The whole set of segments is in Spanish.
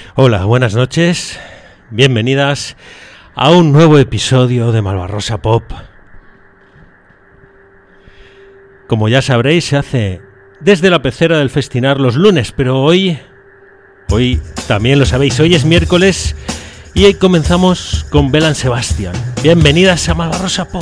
Hola, buenas noches, bienvenidas a un nuevo episodio de Malvarrosa Pop. Como ya sabréis, se hace desde la pecera del Festinar los lunes, pero hoy también lo sabéis, hoy es miércoles y hoy comenzamos con Belle Sebastian. Bienvenidas a Malvarrosa Pop.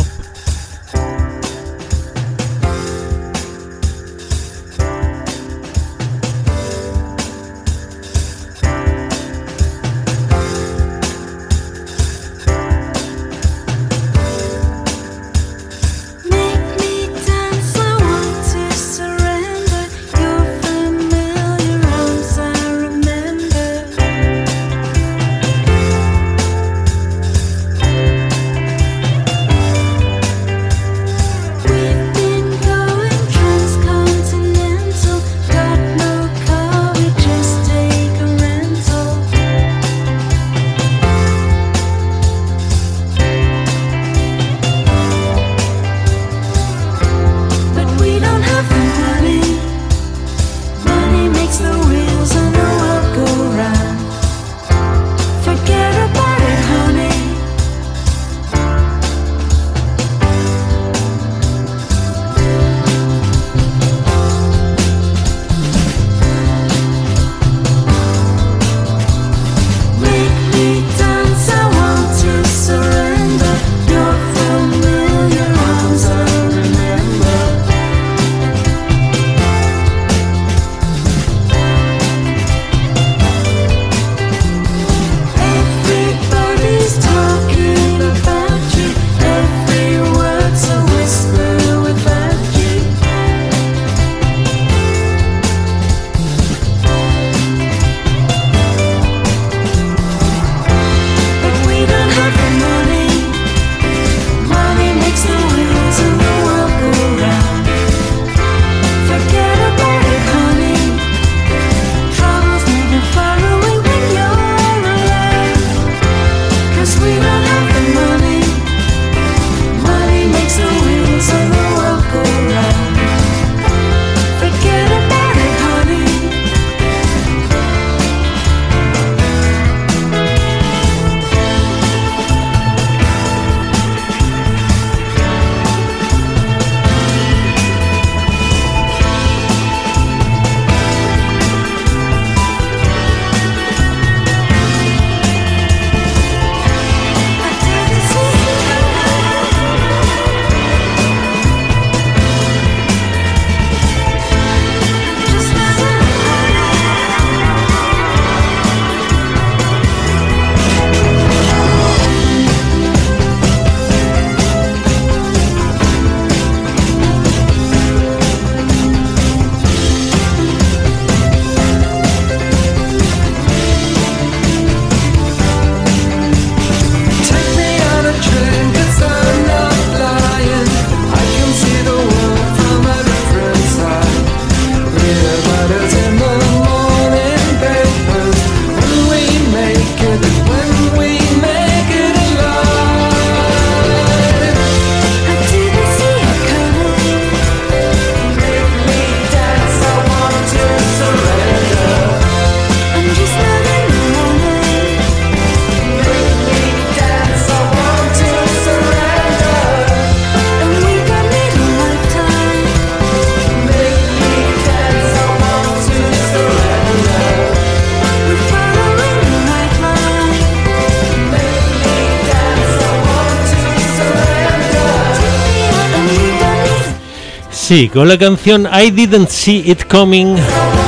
Sí, con la canción I Didn't See It Coming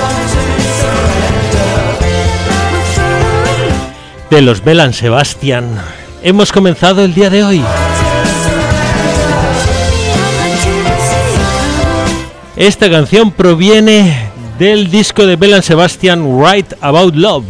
de los Belle Sebastian hemos comenzado el día de hoy. Esta canción proviene del disco de Belle Sebastian Right About Love.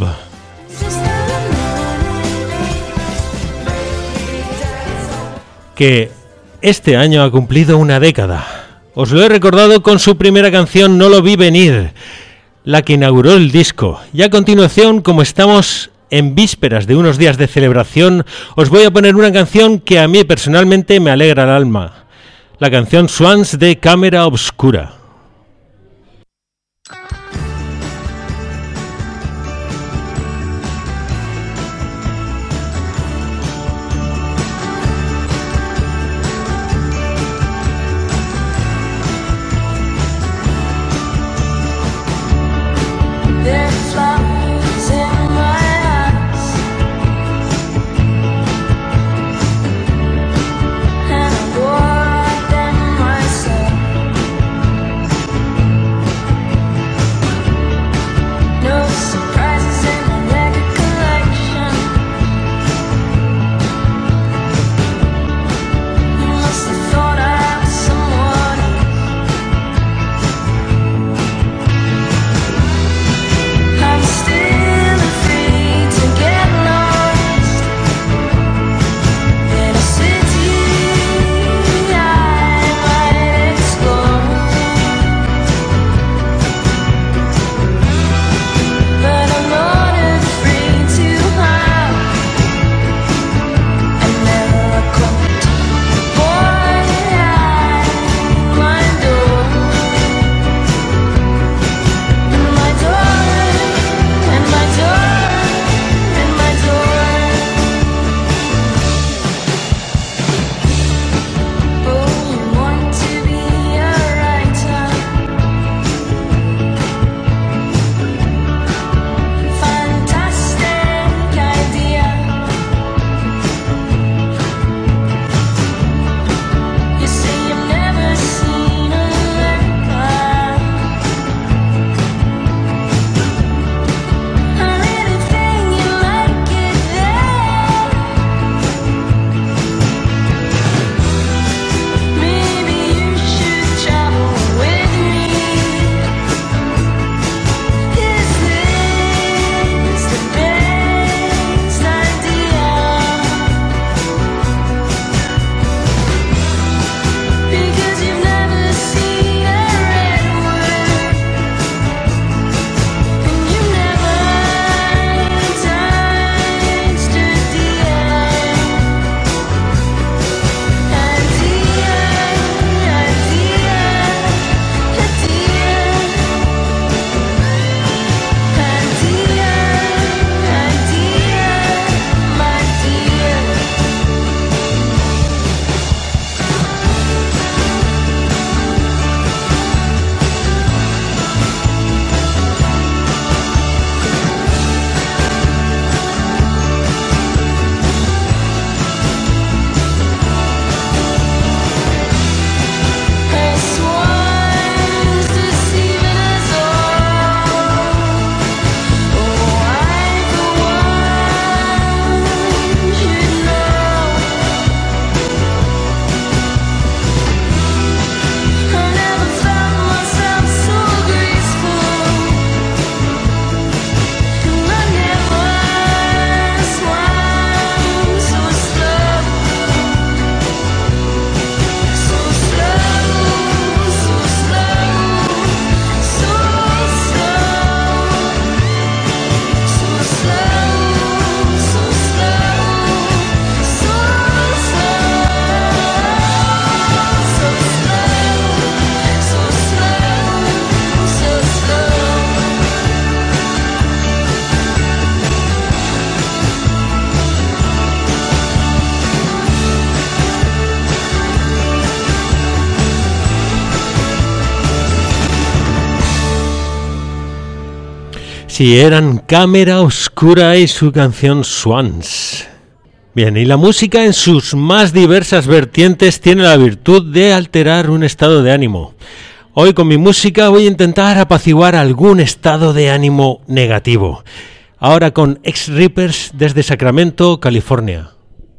Que este año ha cumplido una década. Os lo he recordado con su primera canción No lo vi venir, la que inauguró el disco. Y a continuación, como estamos en vísperas de unos días de celebración, os voy a poner una canción que a mí personalmente me alegra el alma. La canción Swans de Cámara Obscura. Si eran Cámara Oscura y su canción Swans. Bien, y la música en sus más diversas vertientes tiene la virtud de alterar un estado de ánimo. Hoy con mi música voy a intentar apaciguar algún estado de ánimo negativo. Ahora con X-Reapers desde Sacramento, California.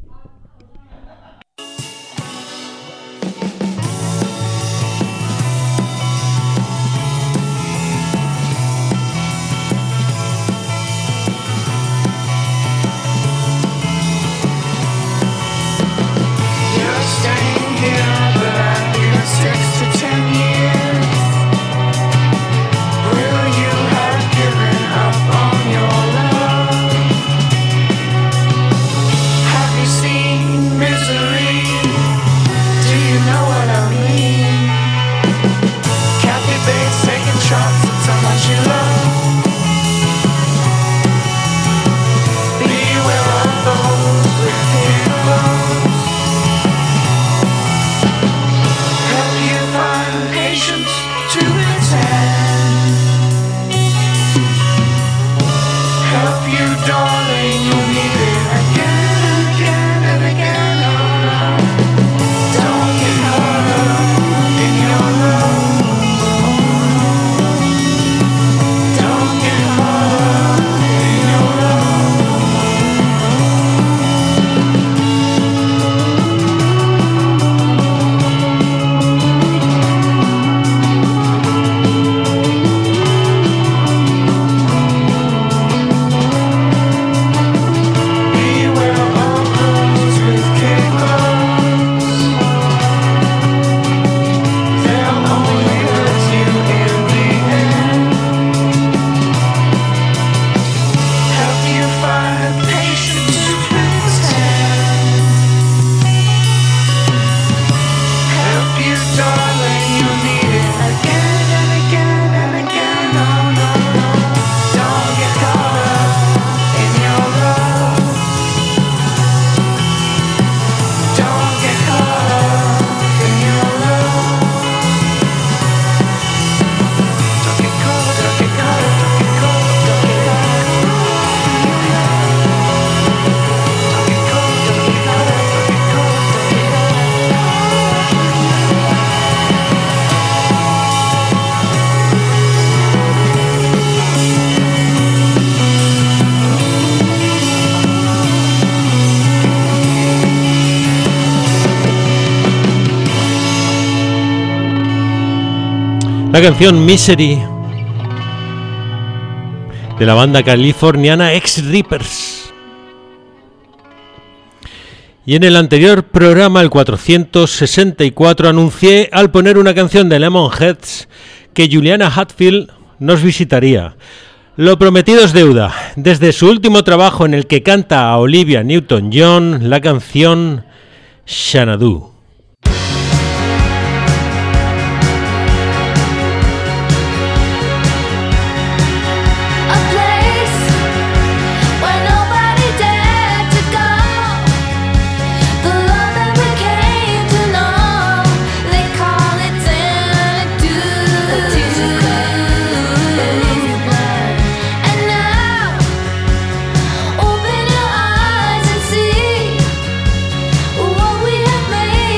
La canción Misery de la banda californiana X-Reapers. Y en el anterior programa, el 464, anuncié al poner una canción de Lemonheads que Juliana Hatfield nos visitaría. Lo prometido es deuda. Desde su último trabajo en el que canta a Olivia Newton-John la canción Xanadu. Open your eyes and see what we have made.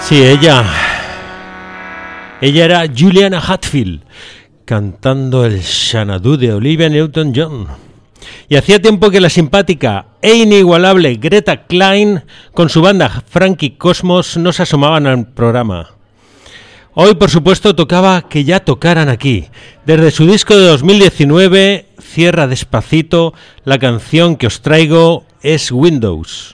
Sí, ella era Juliana Hatfield, cantando el Xanadu de Olivia Newton-John. Y hacía tiempo que la simpática e inigualable Greta Klein con su banda Frankie Cosmos no se asomaban al programa. Hoy, por supuesto, tocaba que ya tocaran aquí. Desde su disco de 2019, Cierra Despacito, la canción que os traigo es Windows.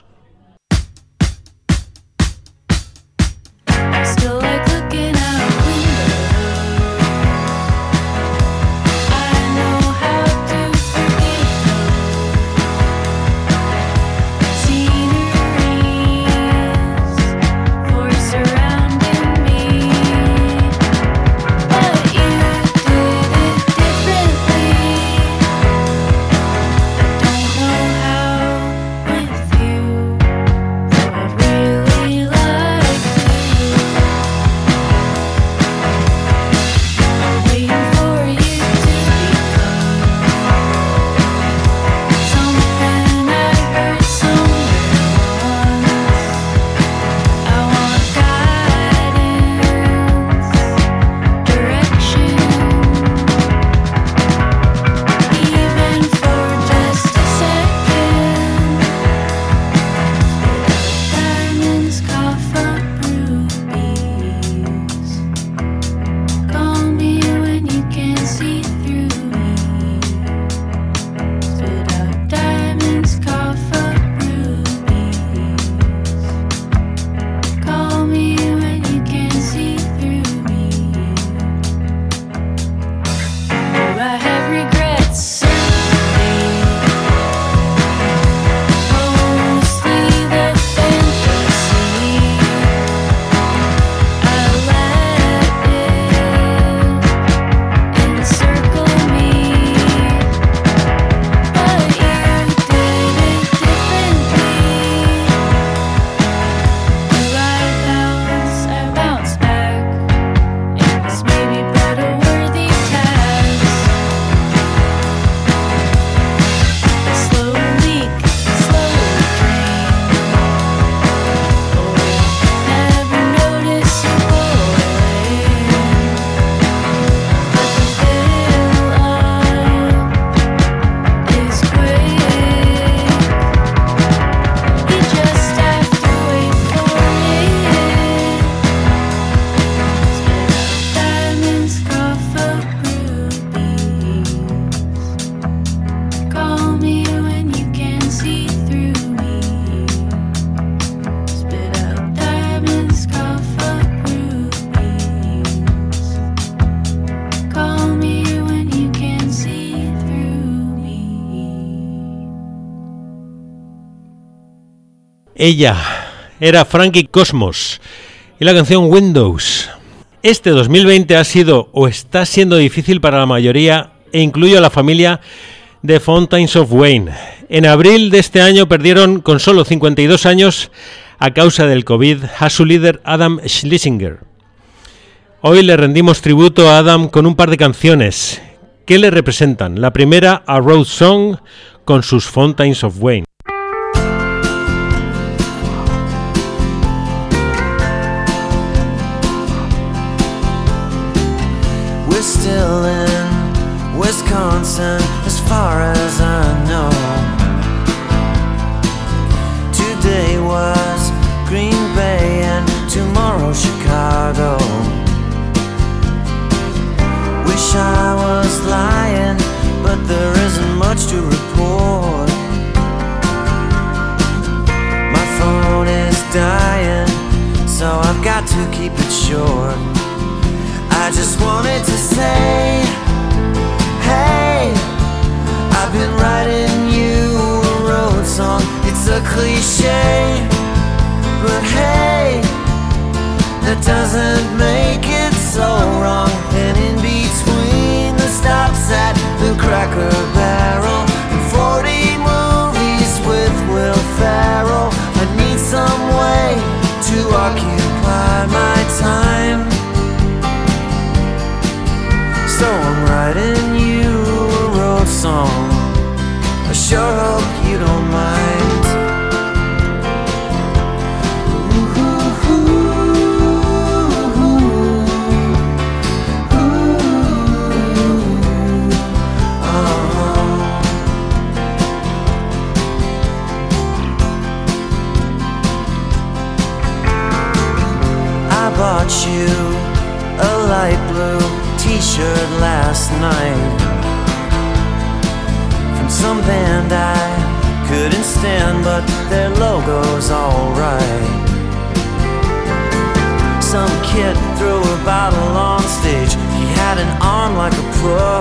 Ella era Frankie Cosmos y la canción Windows. Este 2020 ha sido o está siendo difícil para la mayoría e incluyo a la familia de Fountains of Wayne. En abril de este año perdieron con solo 52 años a causa del COVID a su líder Adam Schlesinger. Hoy le rendimos tributo a Adam con un par de canciones que le representan. La primera, A Road Song, con sus Fountains of Wayne. Still in Wisconsin, as far as I know. Today was Green Bay and tomorrow Chicago. Wish I was lying, but there isn't much to report. My phone is dying, so I've got to keep it short. I just wanted to say, hey, I've been writing you a road song. It's a cliche, but hey, that doesn't make it so wrong. And in between the stops at the Cracker Barrel and 40 movies with Will Ferrell, I need some way to occupy my time. So I'm writing you a road song. I sure hope you don't mind. Ooh, ooh, ooh. blue t-shirt last night from some band I couldn't stand, but their logo's alright. Some kid threw a bottle on stage, he had an arm like a pro.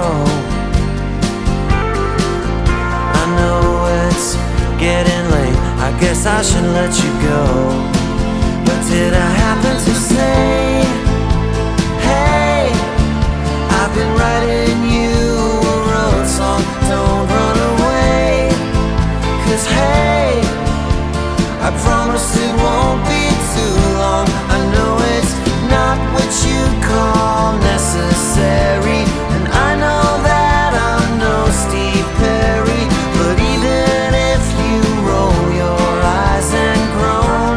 I know it's getting late, I guess I should let you go. But did I happen to say, hey, I've been writing you a road song, don't run away. 'Cause hey, I promise it won't be too long. I know it's not what you call necessary, and I know that I'm no Steve Perry. But even if you roll your eyes and groan,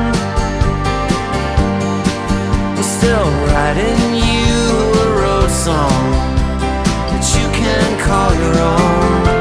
I'm still writing you a road song that you can call your own.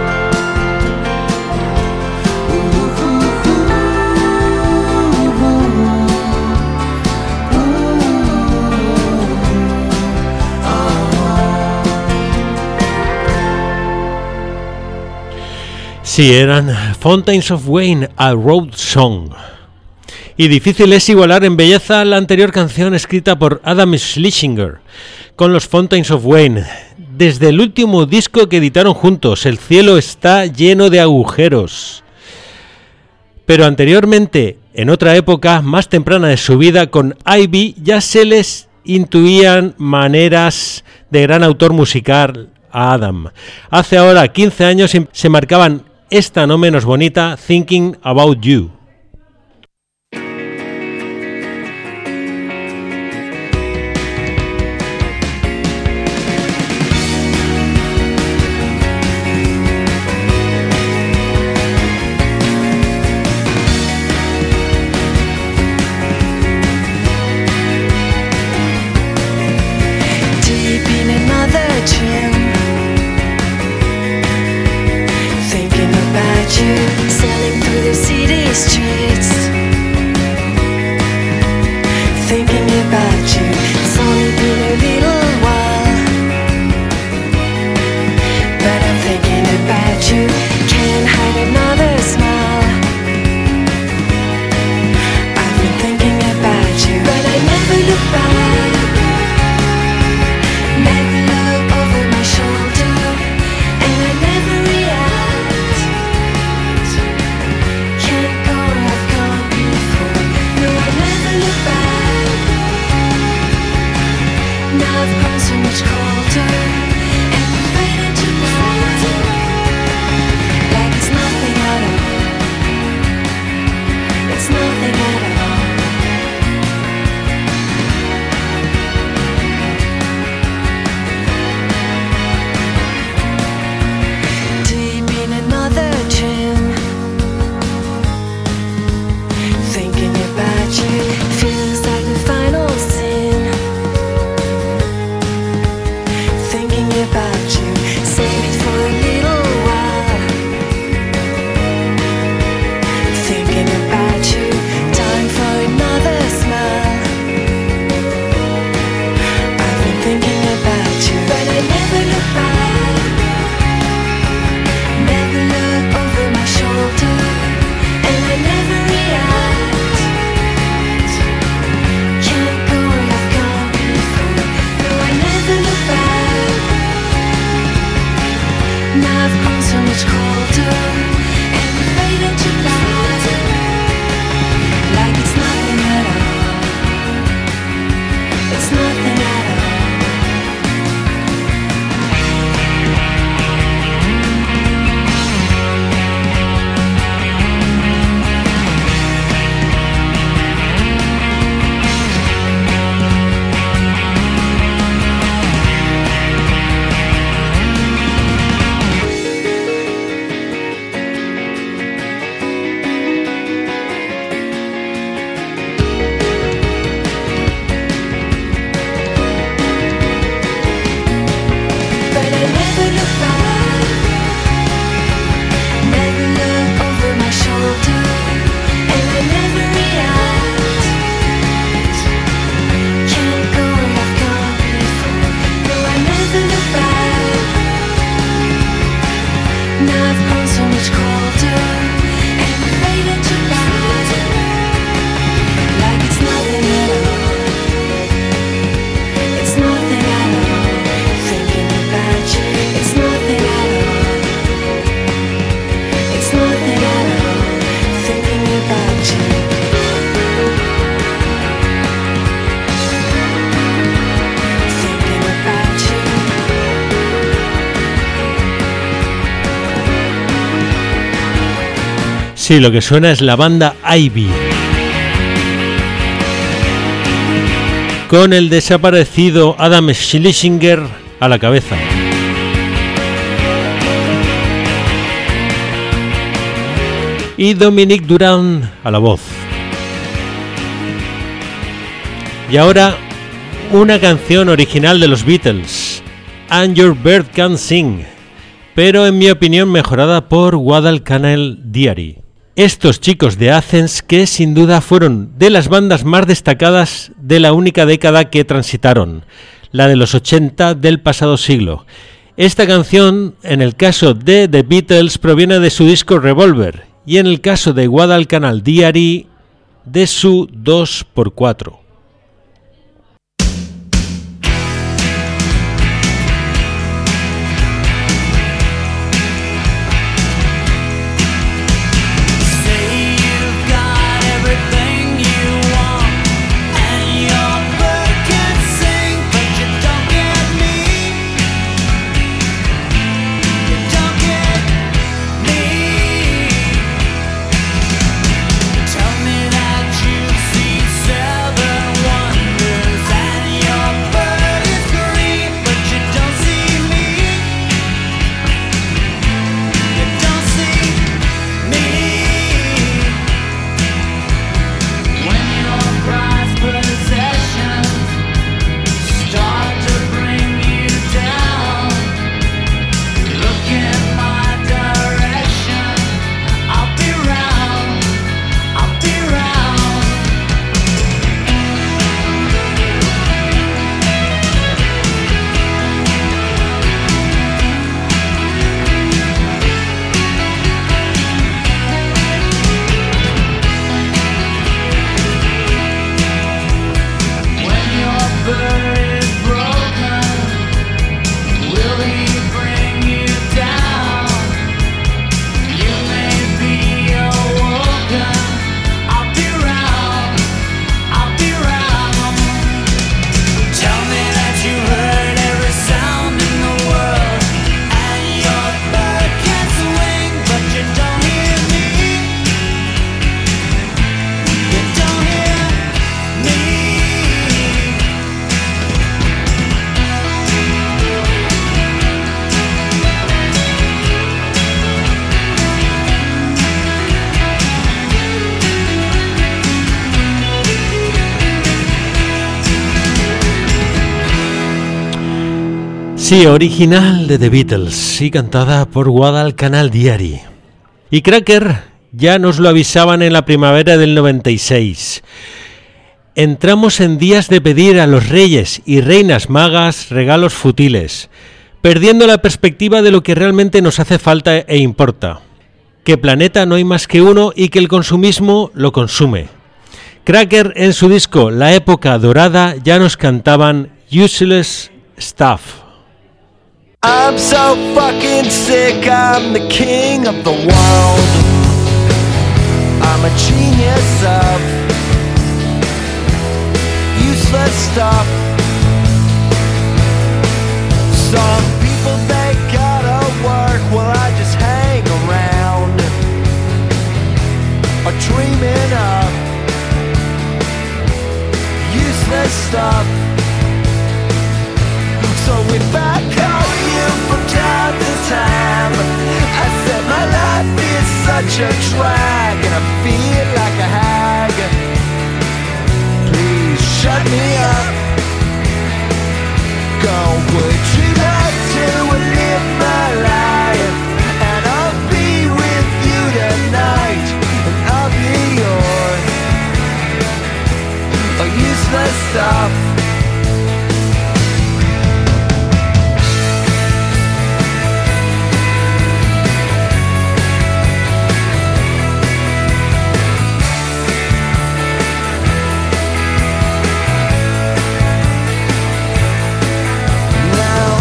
Sí, eran Fountains of Wayne, a Road Song. Y difícil es igualar en belleza la anterior canción escrita por Adam Schlesinger con los Fountains of Wayne. Desde el último disco que editaron juntos, El cielo está lleno de agujeros. Pero anteriormente, en otra época más temprana de su vida, con Ivy ya se les intuían maneras de gran autor musical a Adam. Hace ahora 15 años se marcaban esta no menos bonita, Thinking About You. Selling through the city streets, thinking about you. It's only been a little while, but I'm thinking about you. Can't hide another smile. I've been thinking about you, but I never look back, never look over my shoulder, and I never react. Sí, lo que suena es la banda Ivy, con el desaparecido Adam Schlesinger a la cabeza. Y Dominique Durand a la voz. Y ahora una canción original de los Beatles, And Your Bird Can Sing, pero en mi opinión mejorada por Guadalcanal Diary. Estos chicos de Athens que sin duda fueron de las bandas más destacadas de la única década que transitaron, la de los 80 del pasado siglo. Esta canción, en el caso de The Beatles, proviene de su disco Revolver y en el caso de Guadalcanal Diary, de su 2x4. Sí, original de The Beatles y cantada por Guadalcanal Diary. Y Cracker ya nos lo avisaban en la primavera del 96. Entramos en días de pedir a los reyes y reinas magas regalos futiles, perdiendo la perspectiva de lo que realmente nos hace falta e importa. Que planeta no hay más que uno y que el consumismo lo consume. Cracker en su disco La Época Dorada ya nos cantaban Useless Stuff. I'm so fucking sick, I'm the king of the world. I'm a genius of useless stuff. Some people, they gotta work while I just hang around, or dreaming of useless stuff. So if I call you from time to time, I said my life is such a drag and I feel like a hag. Please shut me up. Go, would you like to live my life? And I'll be with you tonight, and I'll be yours. Oh, useless stuff. Now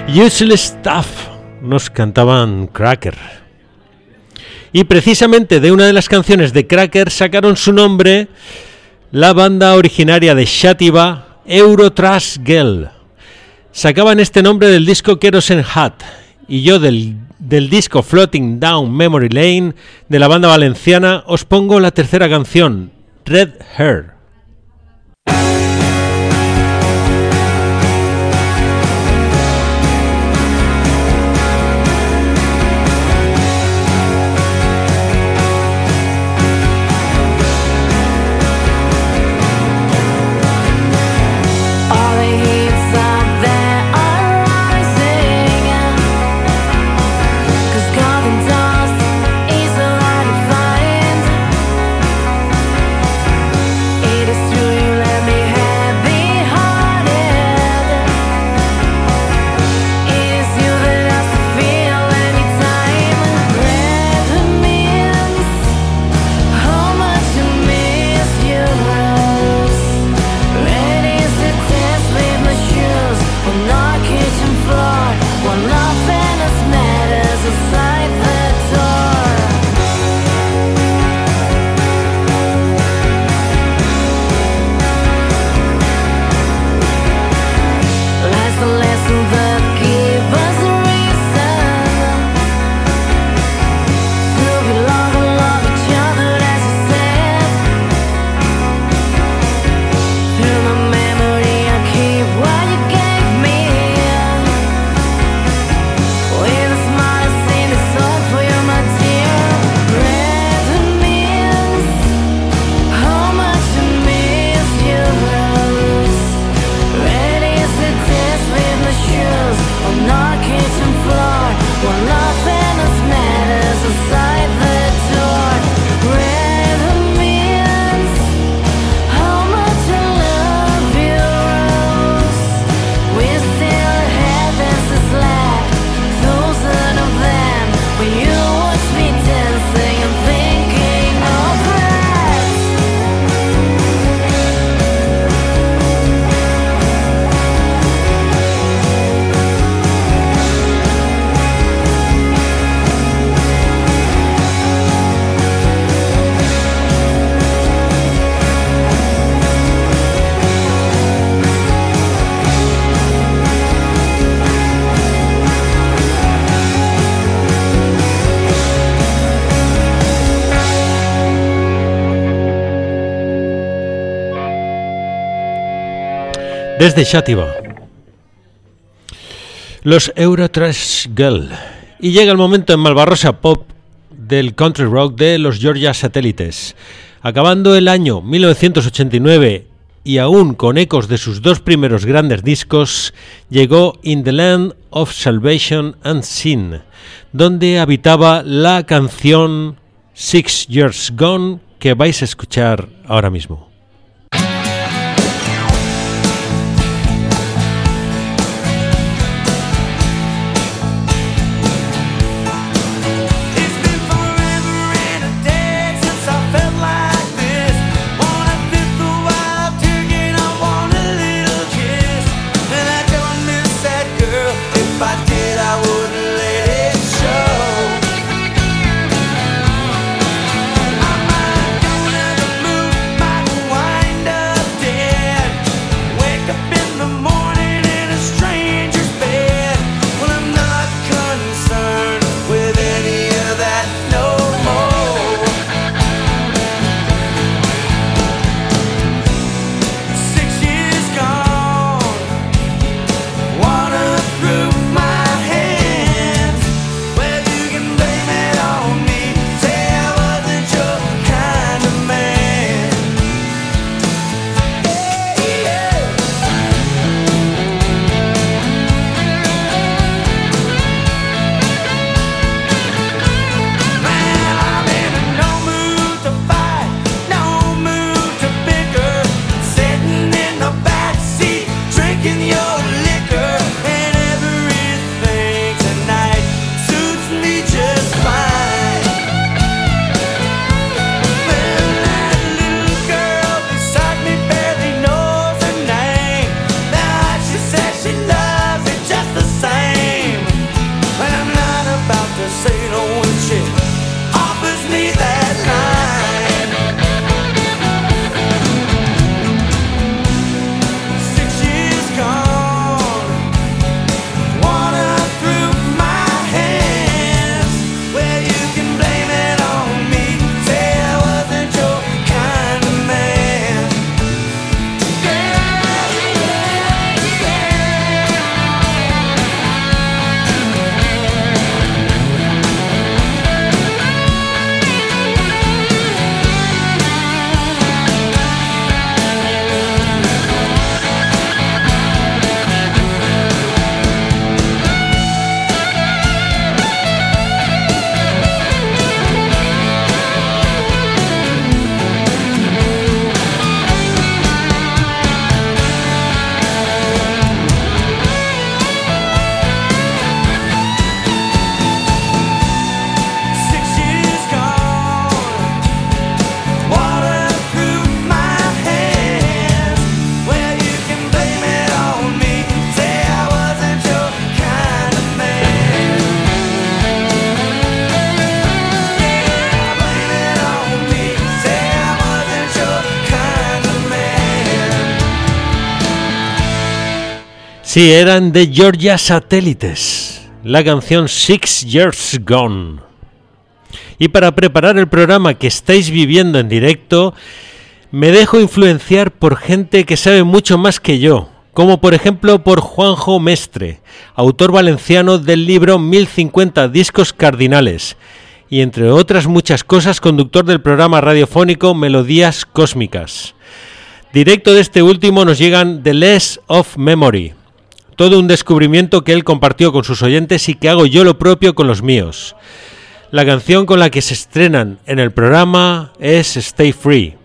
Useless Stuff nos cantaban Cracker. Y precisamente de una de las canciones de Cracker sacaron su nombre la banda originaria de Shātīvā, Eurotrash Girl. Sacaban este nombre del disco Kerosene Hat, y yo del disco Floating Down Memory Lane de la banda valenciana os pongo la tercera canción, Red Hair. Desde Shātīvā, los Eurotrash Girl. Y llega el momento en Malvarrosa Pop del country rock de los Georgia Satélites. Acabando el año 1989 y aún con ecos de sus dos primeros grandes discos, llegó In the Land of Salvation and Sin, donde habitaba la canción 6 Years Gone que vais a escuchar ahora mismo. My Sí, eran de Georgia Satélites, la canción 6 Years Gone. Y para preparar el programa que estáis viviendo en directo, me dejo influenciar por gente que sabe mucho más que yo, como por ejemplo por Juanjo Mestre, autor valenciano del libro 1050 discos cardinales, y entre otras muchas cosas conductor del programa radiofónico Melodías Cósmicas. Directo de este último nos llegan The Less of Memory, todo un descubrimiento que él compartió con sus oyentes y que hago yo lo propio con los míos. La canción con la que se estrenan en el programa es Stay Free.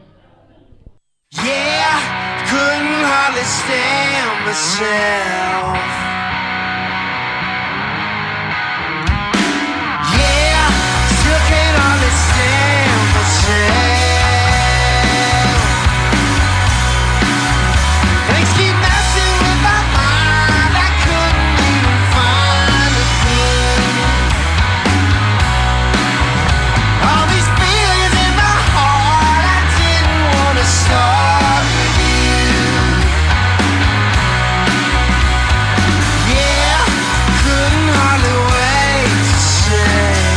Yeah, couldn't hardly stand myself. Yeah, still can't hardly stand myself. Things keep messing with my mind. I couldn't even find a clue. All these feelings in my heart, I didn't want to start with you. Yeah, couldn't hardly wait to say.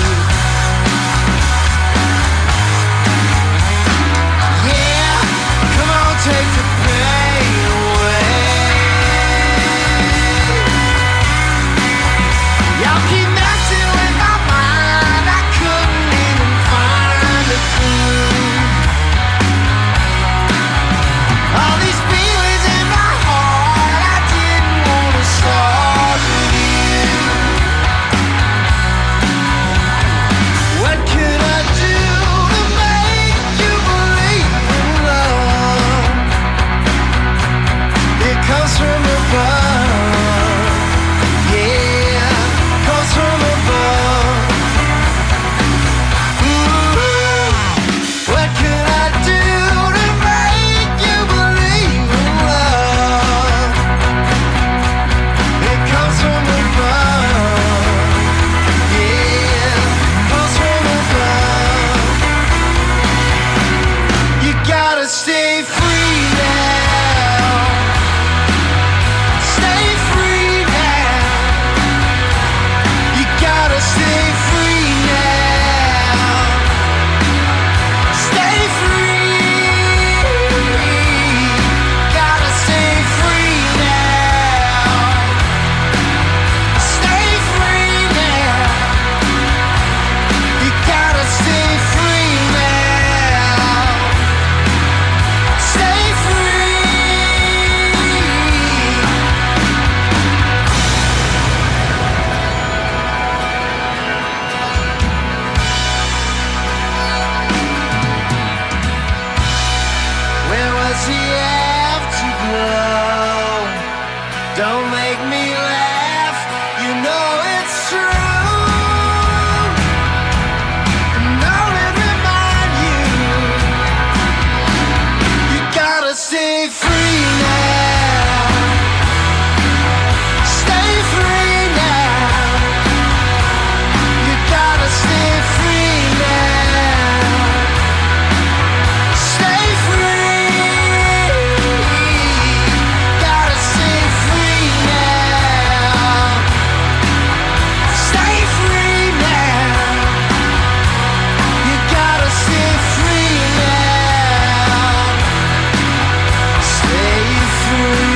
Yeah, come on, take the pain away. Y'all keep messing with my mind. I couldn't even find a clue. All these feelings in my heart, I didn't want to start with you. What could I do to make you believe in love? It comes from above. Yeah, comes from above. Ooh, what could I do to make you believe in love? It comes from above. Yeah, comes from above. You gotta stay free now. Stay free now. You gotta stay free now. Stay free. Gotta stay free now. Stay free now. You gotta stay free now. Stay free. Where was the afterglow? Don't make me laugh, you know it's true. And I'll remind you, you gotta stay free now. Stay free now. You gotta stay free now. Stay free. Gotta stay free now. Stay free now. You gotta stay free now. Stay free.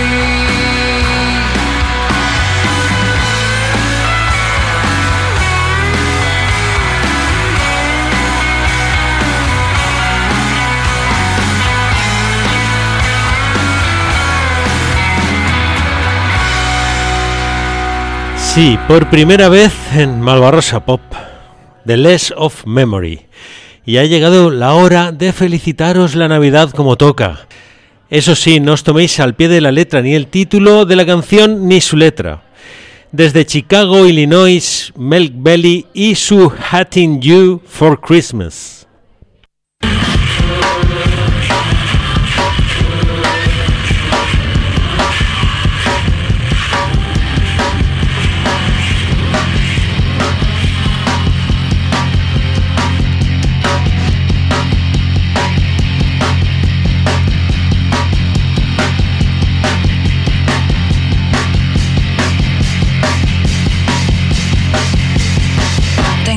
Sí, por primera vez en Malvarrosa Pop, The Less of Memory. Y ha llegado la hora de felicitaros la Navidad como toca. Eso sí, no os toméis al pie de la letra ni el título de la canción ni su letra. Desde Chicago, Illinois, Milk Belly y su Hating You for Christmas.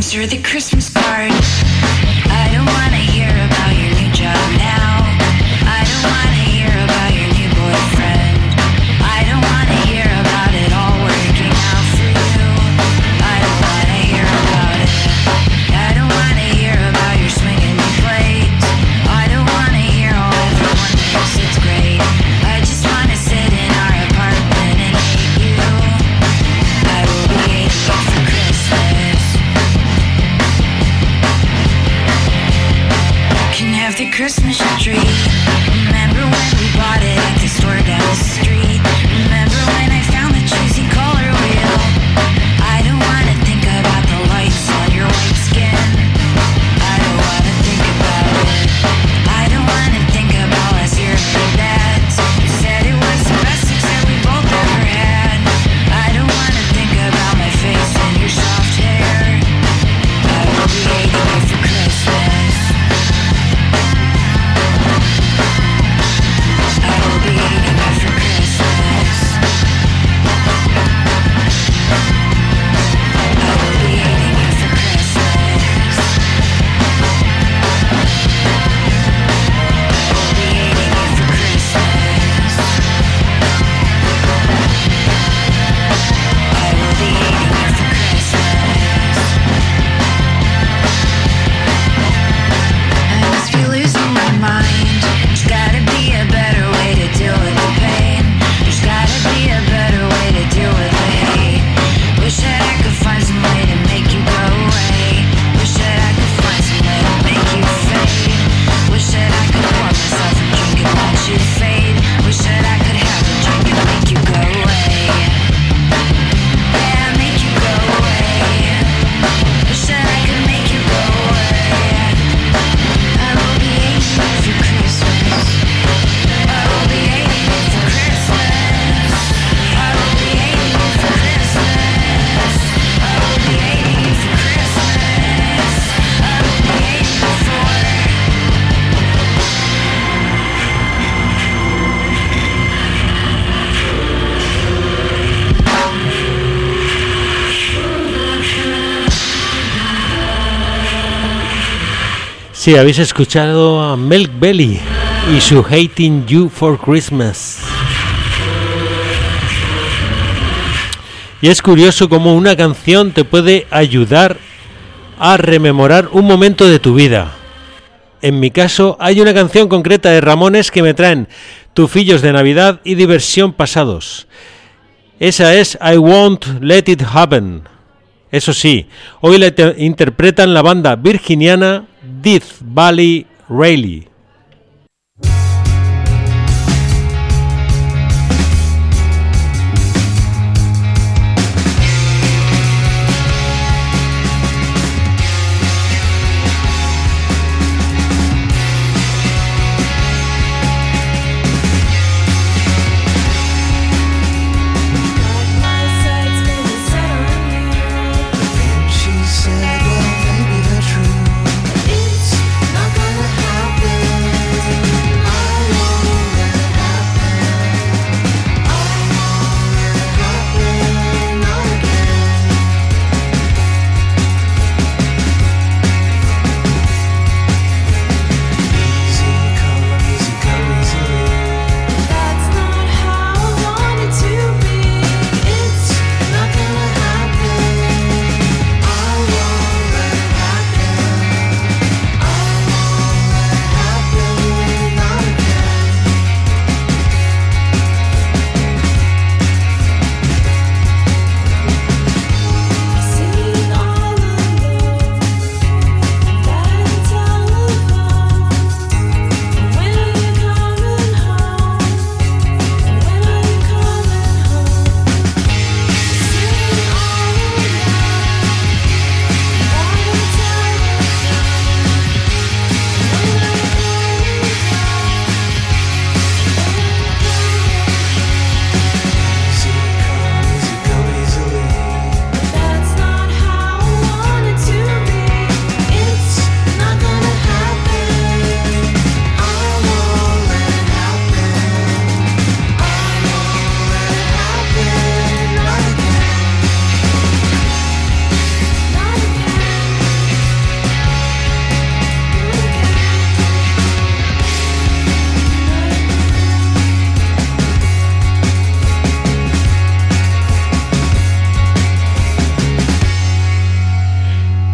answer the Christmas card. I don't wanna hear about your new job now. I don't wanna hear about your new boyfriend. I don't wanna hear about it all working out for you. I don't wanna hear about it. I don't wanna hear about your swinging new plates. I don't wanna hear how everyone thinks it's great. I just wanna sit in our apartment and hate you. I will be hating you for Christmas. Can have the Christmas tree. Remember when we bought it at the store down the street? Remember when I found the cheesy color wheel? I don't wanna think about the lights on your white skin. I don't wanna think about it. I don't wanna think about last year for that. You said it was the best sex that we both ever had. I don't wanna think about my face and your soft hair. I will be hating you for Christmas. I will be hating you for Christmas. I will be hating you for Christmas. I will be hating you for Christmas. I will be hating you for Christmas. I must be losing my mind. There's gotta be a better way to deal with the pain. There's gotta be a better way to deal with the hate. Wish that I could find some way to make you go away. Wish that I could find some way to make you fade. Wish that I could pour myself a drink and let you fade. Wish that I could have a drink and make you go away. Yeah, make you go away. Wish that I could make you go away. I will be hating you for Christmas. I will be hating you for Christmas. I will be hating you for Christmas. I will be hating you for Christmas. I will be hating you for. Sí, habéis escuchado a Milk Belly y su Hating You for Christmas. Y es curioso cómo una canción te puede ayudar a rememorar un momento de tu vida. En mi caso, hay una canción concreta de Ramones que me traen tufillos de Navidad y diversión pasados. Esa es I Won't Let It Happen. Eso sí, hoy la interpretan la banda virginiana Death Valley Rally. She said, well, maybe they're true. It's not gonna happen.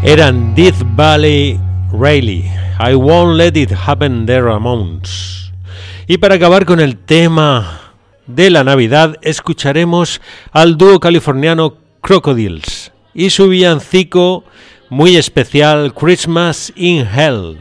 eran Death Valley Rayleigh, I Won't Let It Happen There Amounts. Y para acabar con el tema de la Navidad, escucharemos al dúo californiano Crocodiles y su villancico muy especial, Christmas in Hell.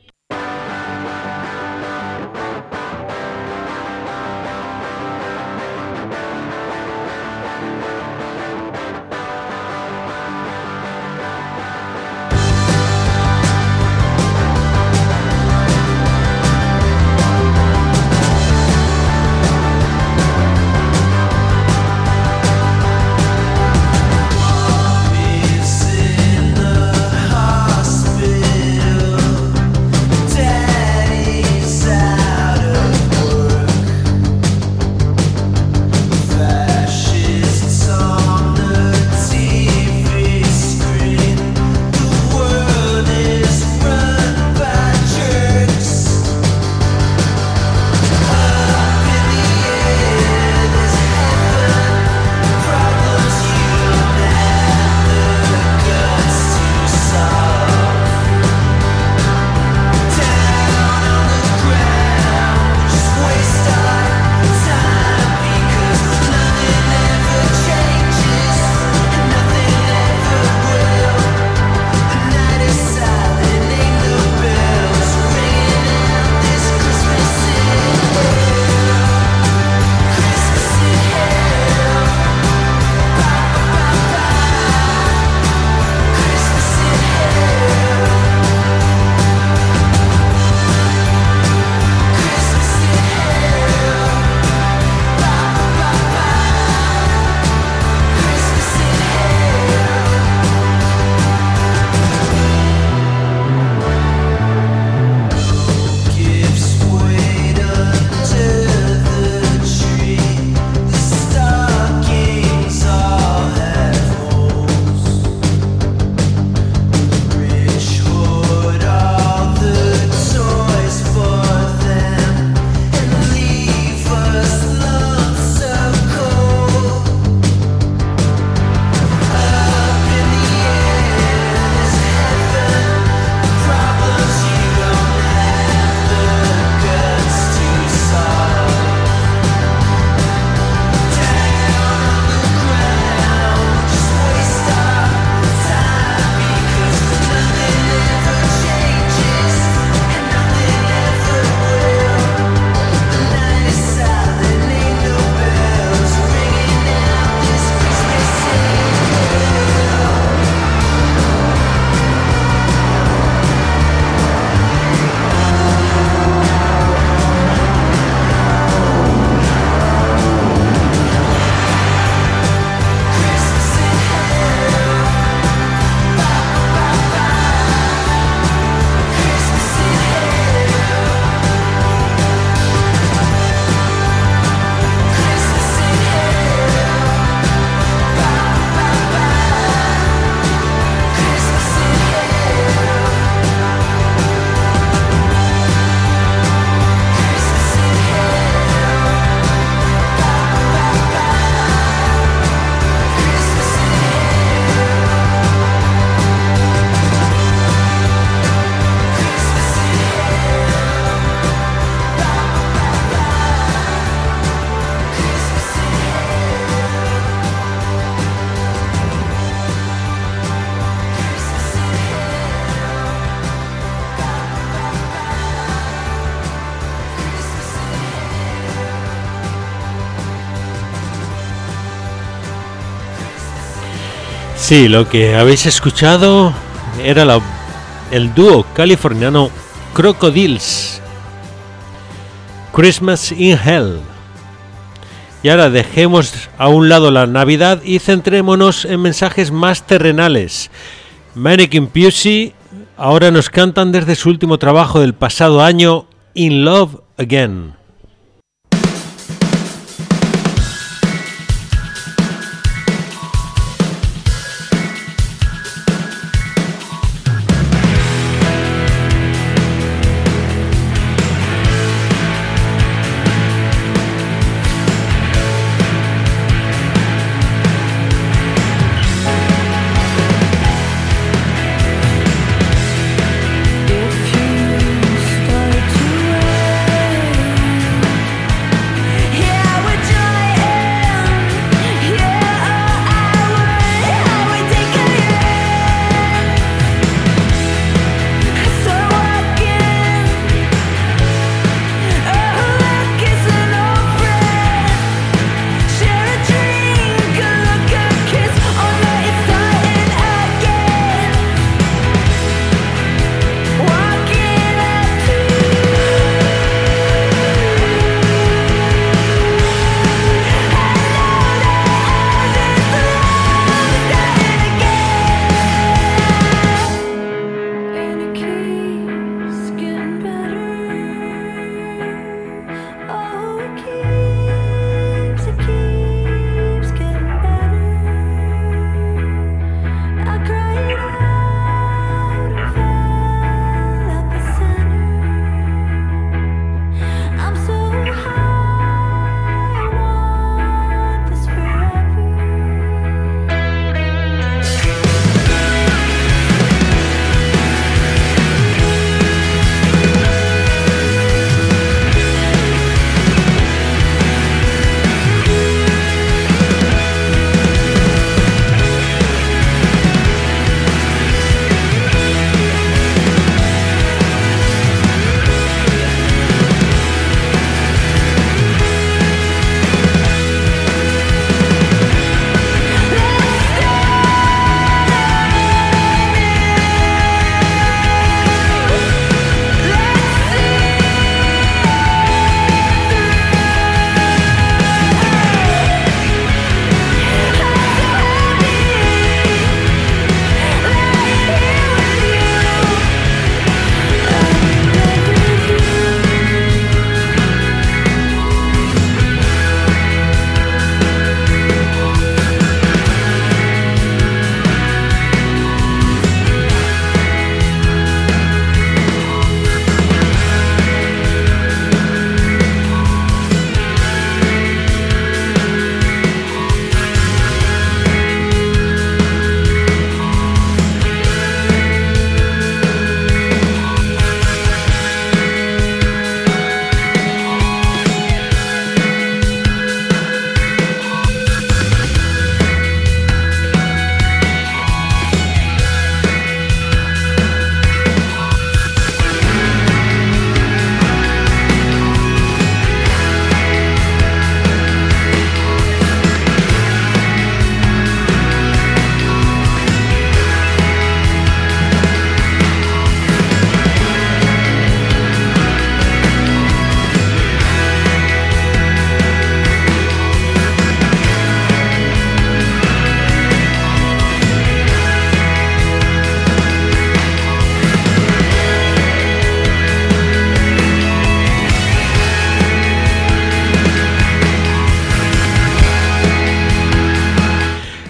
Sí, lo que habéis escuchado era el dúo californiano Crocodiles, Christmas in Hell. Y ahora dejemos a un lado la Navidad y centrémonos en mensajes más terrenales. Mannequin Pusey ahora nos cantan desde su último trabajo del pasado año, In Love Again.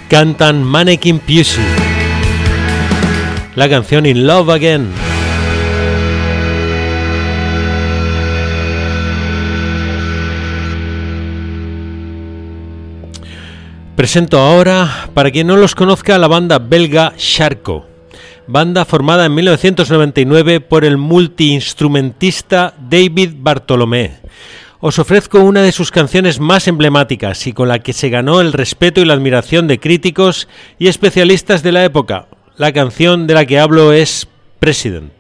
cantan Mannequin Pussy, la canción In Love Again. Presento ahora, para quien no los conozca, a la banda belga Charco, banda formada en 1999 por el multiinstrumentista David Bartholomé. Os ofrezco una de sus canciones más emblemáticas y con la que se ganó el respeto y la admiración de críticos y especialistas de la época. La canción de la que hablo es President.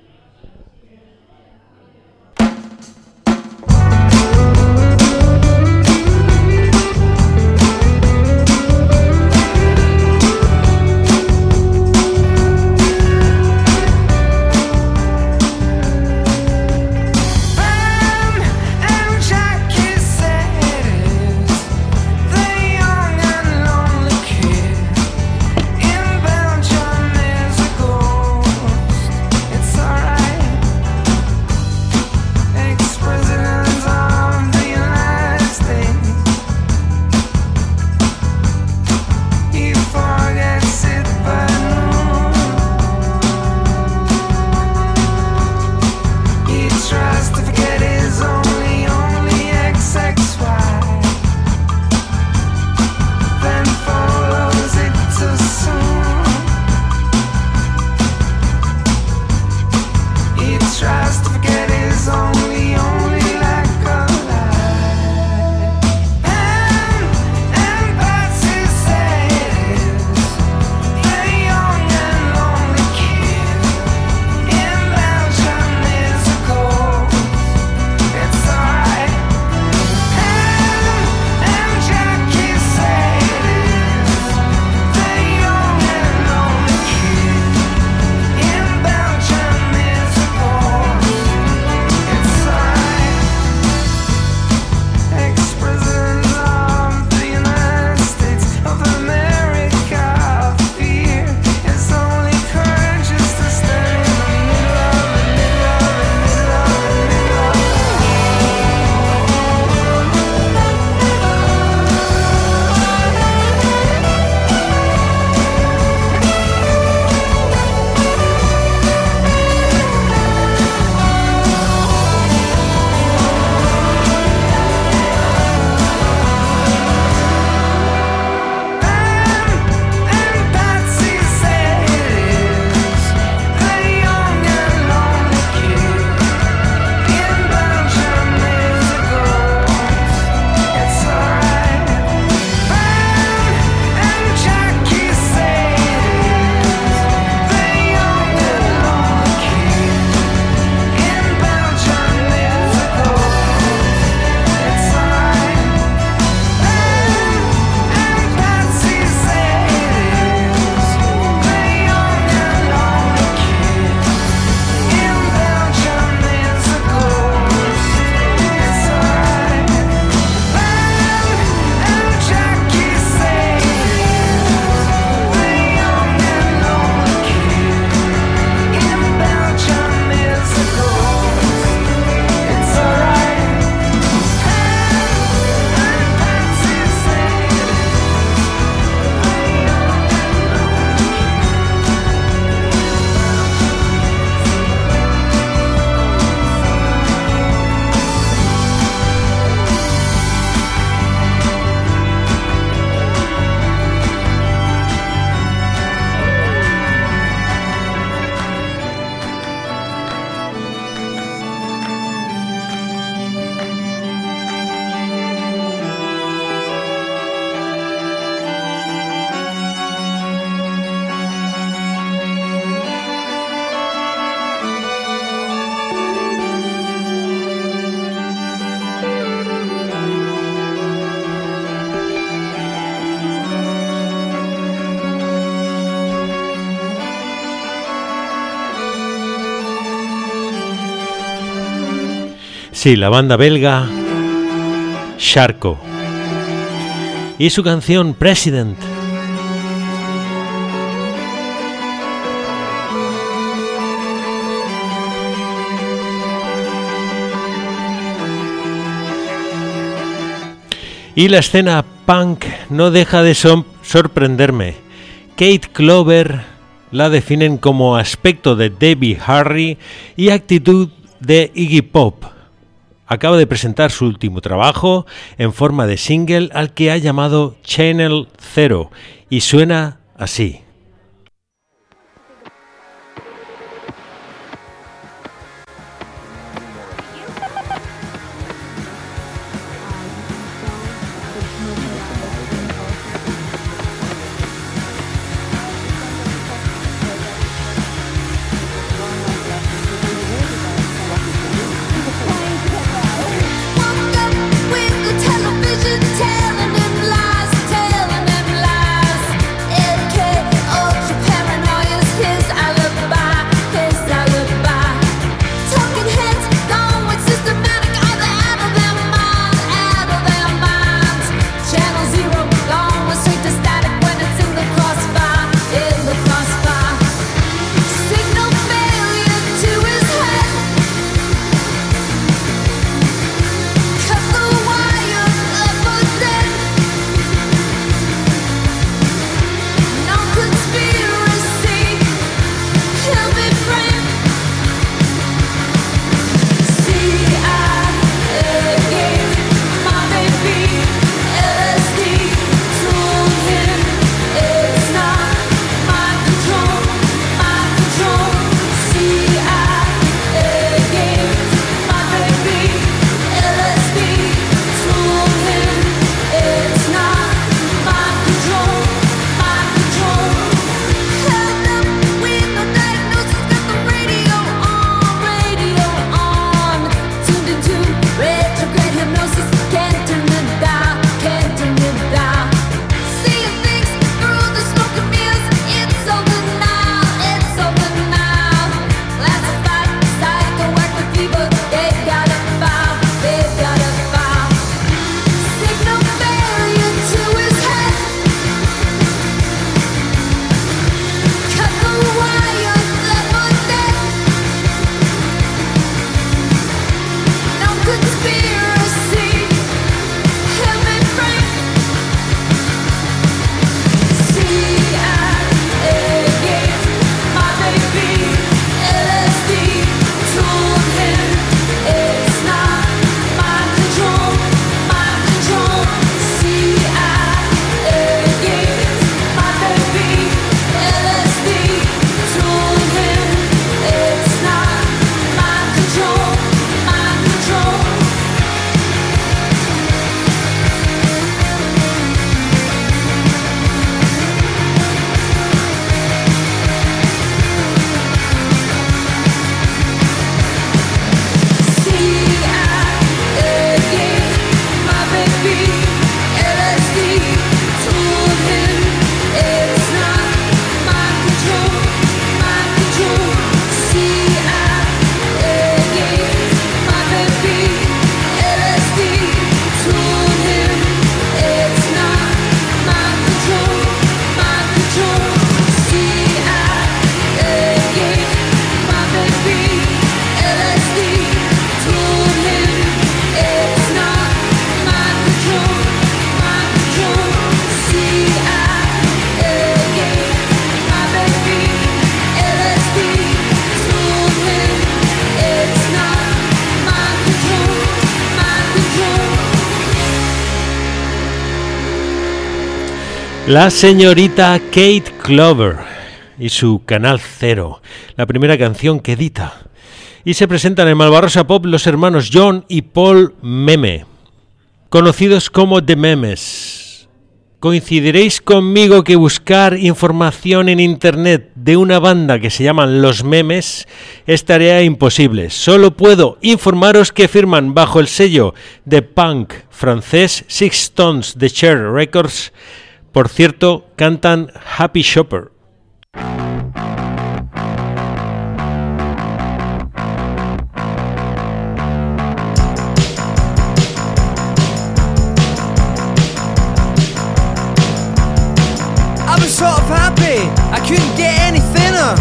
Sí, la banda belga Charco y su canción President. Y la escena punk no deja de sorprenderme. Kate Clover la definen como aspecto de Debbie Harry y actitud de Iggy Pop. Acaba de presentar su último trabajo en forma de single al que ha llamado Channel Zero y suena así. La señorita Kate Clover y su Canal Zero, la primera canción que edita. Y se presentan en Malvarrosa Pop los hermanos John y Paul Meme, conocidos como The Memes. Coincidiréis conmigo que buscar información en internet de una banda que se llaman Los Memes es tarea imposible. Solo puedo informaros que firman bajo el sello de punk francés Six Tons de Cher Records. Por cierto, cantan Happy Shopper. I was sort of happy, I couldn't get any thinner.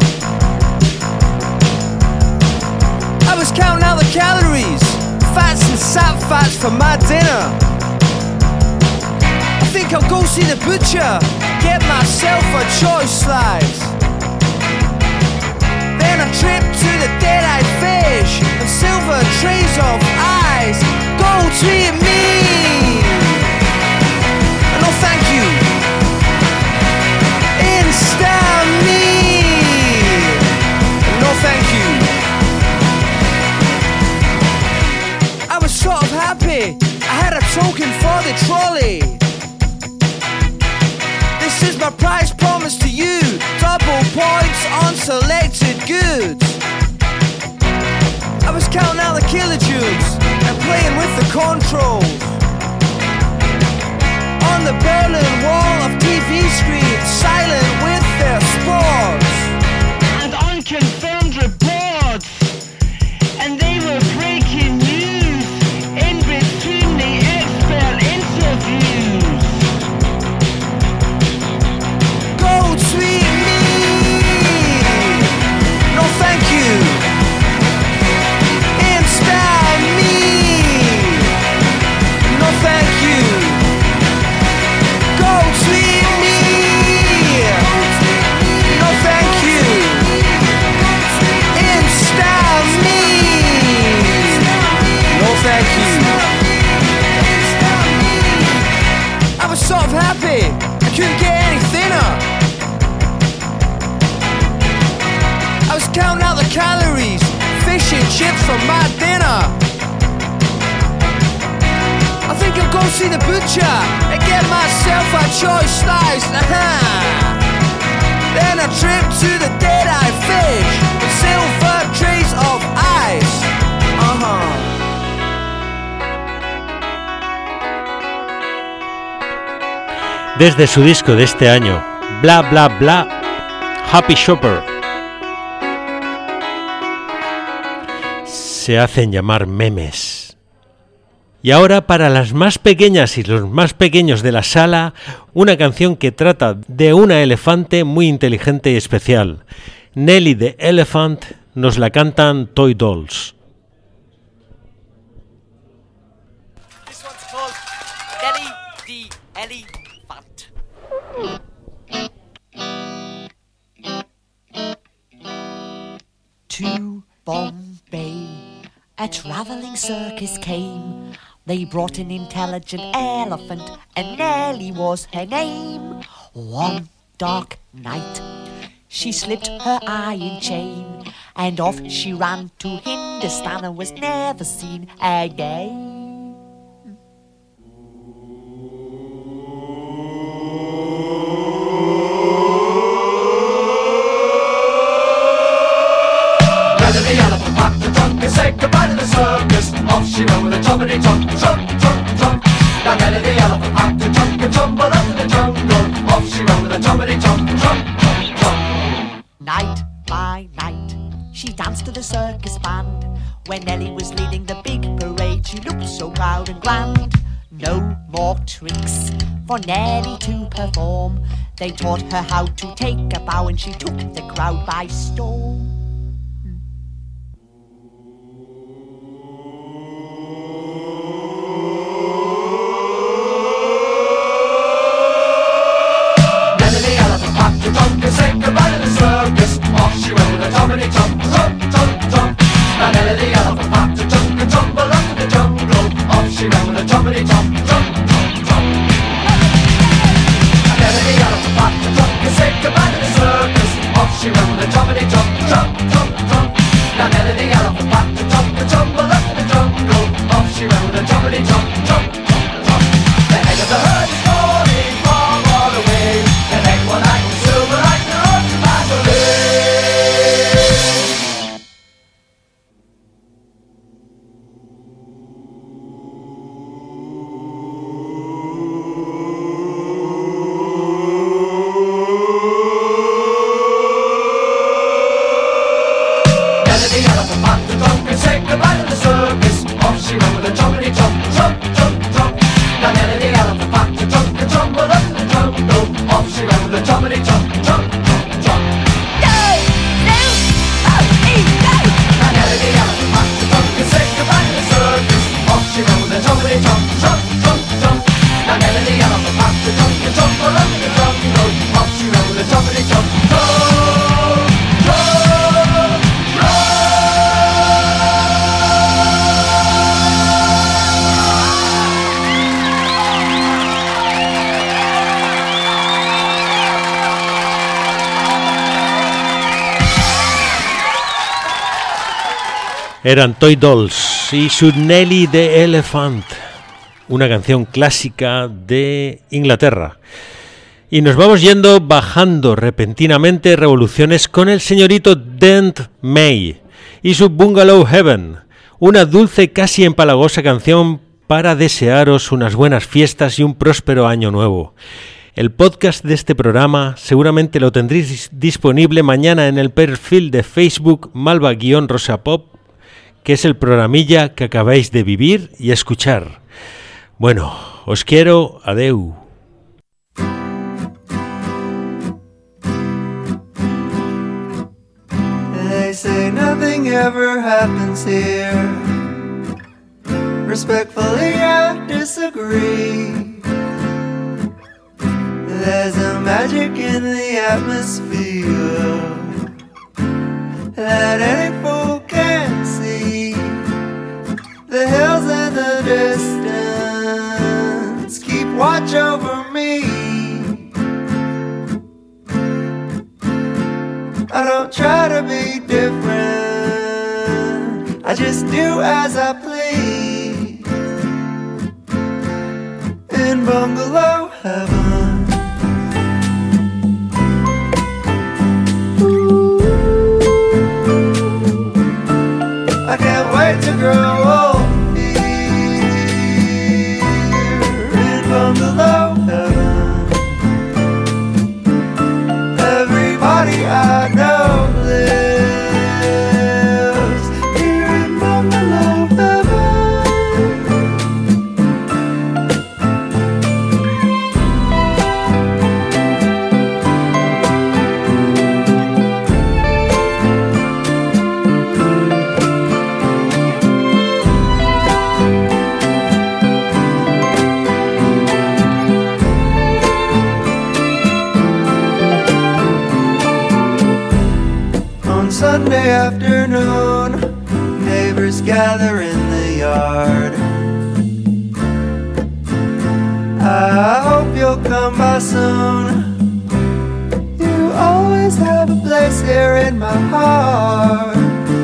I was counting out the calories, fats and sat fats for my dinner. I think think I'll go see the butcher, get myself a choice slice. Then a trip to the dead-eyed fish and silver trays of eyes. Gold sweet me. No thank you. Insta me. No thank you. I was sort of happy. I had a token for the trolley. This is my prize promise to you. Double points on selected goods. I was counting out the kilojoules and playing with the controls. On the Berlin Wall of TV screens, silent with their sports and unconfirmed reports, and they were breaking news in between the expert interviews. Gold sweet me. No thank you. Insta me. No thank you. Gold sweet me. No thank you. Insta me. No thank you. I was sort of happy. I couldn't get any thinner. I was counting out the calories, fish and chips for my dinner. I think I'll go see the butcher and get myself a choice slice. Then a trip to the dead-eyed fish with silver trays of ice. Desde su disco de este año, Bla Bla Bla, Happy Shopper, se hacen llamar memes. Y ahora, para las más pequeñas y los más pequeños de la sala, una canción que trata de una elefante muy inteligente y especial. Nelly the Elephant nos la cantan Toy Dolls. This one's called Nelly the Elephant. To Bombay, a travelling circus came. They brought an intelligent elephant, and Nelly was her name. One dark night, she slipped her iron chain, and off she ran to Hindustan and was never seen again. Say goodbye to the circus. Off she went with a choppity chomp, chomp, chomp, chomp. Now Nelly the elephant had to jump and tumble up in the jungle. Off she went with a choppity chomp, chomp, chomp, chomp. Night by night, she danced to the circus band. When Nelly was leading the big parade, she looked so proud and grand. No more tricks for Nelly to perform. They taught her how to take a bow, and she took the crowd by storm. Say goodbye to the circus. Off she went with a choppity chomp, chomp, chomp, chomp. Now Nelly the elephant had to jump and tumble up in the jungle. Off she went with a choppity chomp, chomp, chomp, chomp. Now Nelly the elephant had to jump and say goodbye to the circus. Off she went with a choppity chomp, chomp, chomp, chomp. Now Nelly the elephant had to jump and tumble up in the jungle. Off she went with a choppity chomp, chomp, chomp, chomp. The head of the herd is falling far, far away. The neck one eye was silver like the road to Mandalay. Nelly the elephant had to jump and say goodbye to the circus. Off she went with a choppity chomp, chomp, chomp, chomp. Now Nelly the elephant had to jump and tumble up in the jungle. Off she went with a choppity chomp, chomp, chomp, chomp. Now Nelly the elephant had to jump and say goodbye to the circus. Off she went with a choppity chomp, chomp, chomp, chomp. Now Nelly the elephant had to jump Eran Toy Dolls y su Nelly the Elephant, una canción clásica de Inglaterra. Y nos vamos yendo bajando repentinamente revoluciones con el señorito Dent May y su Bungalow Heaven, una dulce, casi empalagosa canción para desearos unas buenas fiestas y un próspero año nuevo. El podcast de este programa seguramente lo tendréis disponible mañana en el perfil de Facebook Malva-Rosa-Pop, que es el programilla que acabáis de vivir y escuchar. Bueno, os quiero, adeu. They say nothing ever happens here. Respectfully, I disagree. There's a magic in the atmosphere that any fool can see. The hills in the distance keep watch over me. I don't try to be different, I just do as I please. In bungalow heaven, I can't wait to grow old here in bungalow heaven. Everybody I know lives here in bungalow heaven. Sunday afternoon, neighbors gather in the yard. I hope you'll come by soon. You always have a place here in my heart.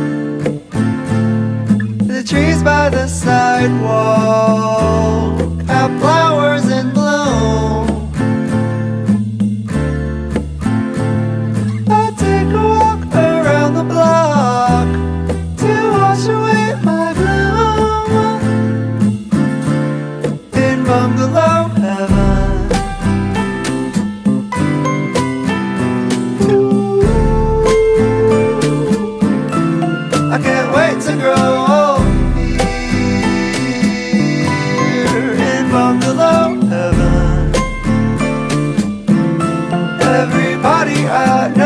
The trees by the sidewalk have flowers in bloom. I take a walk around the block to wash away my gloom in bungalow heaven. Ooh, I can't wait to grow old here in bungalow heaven. Everybody I know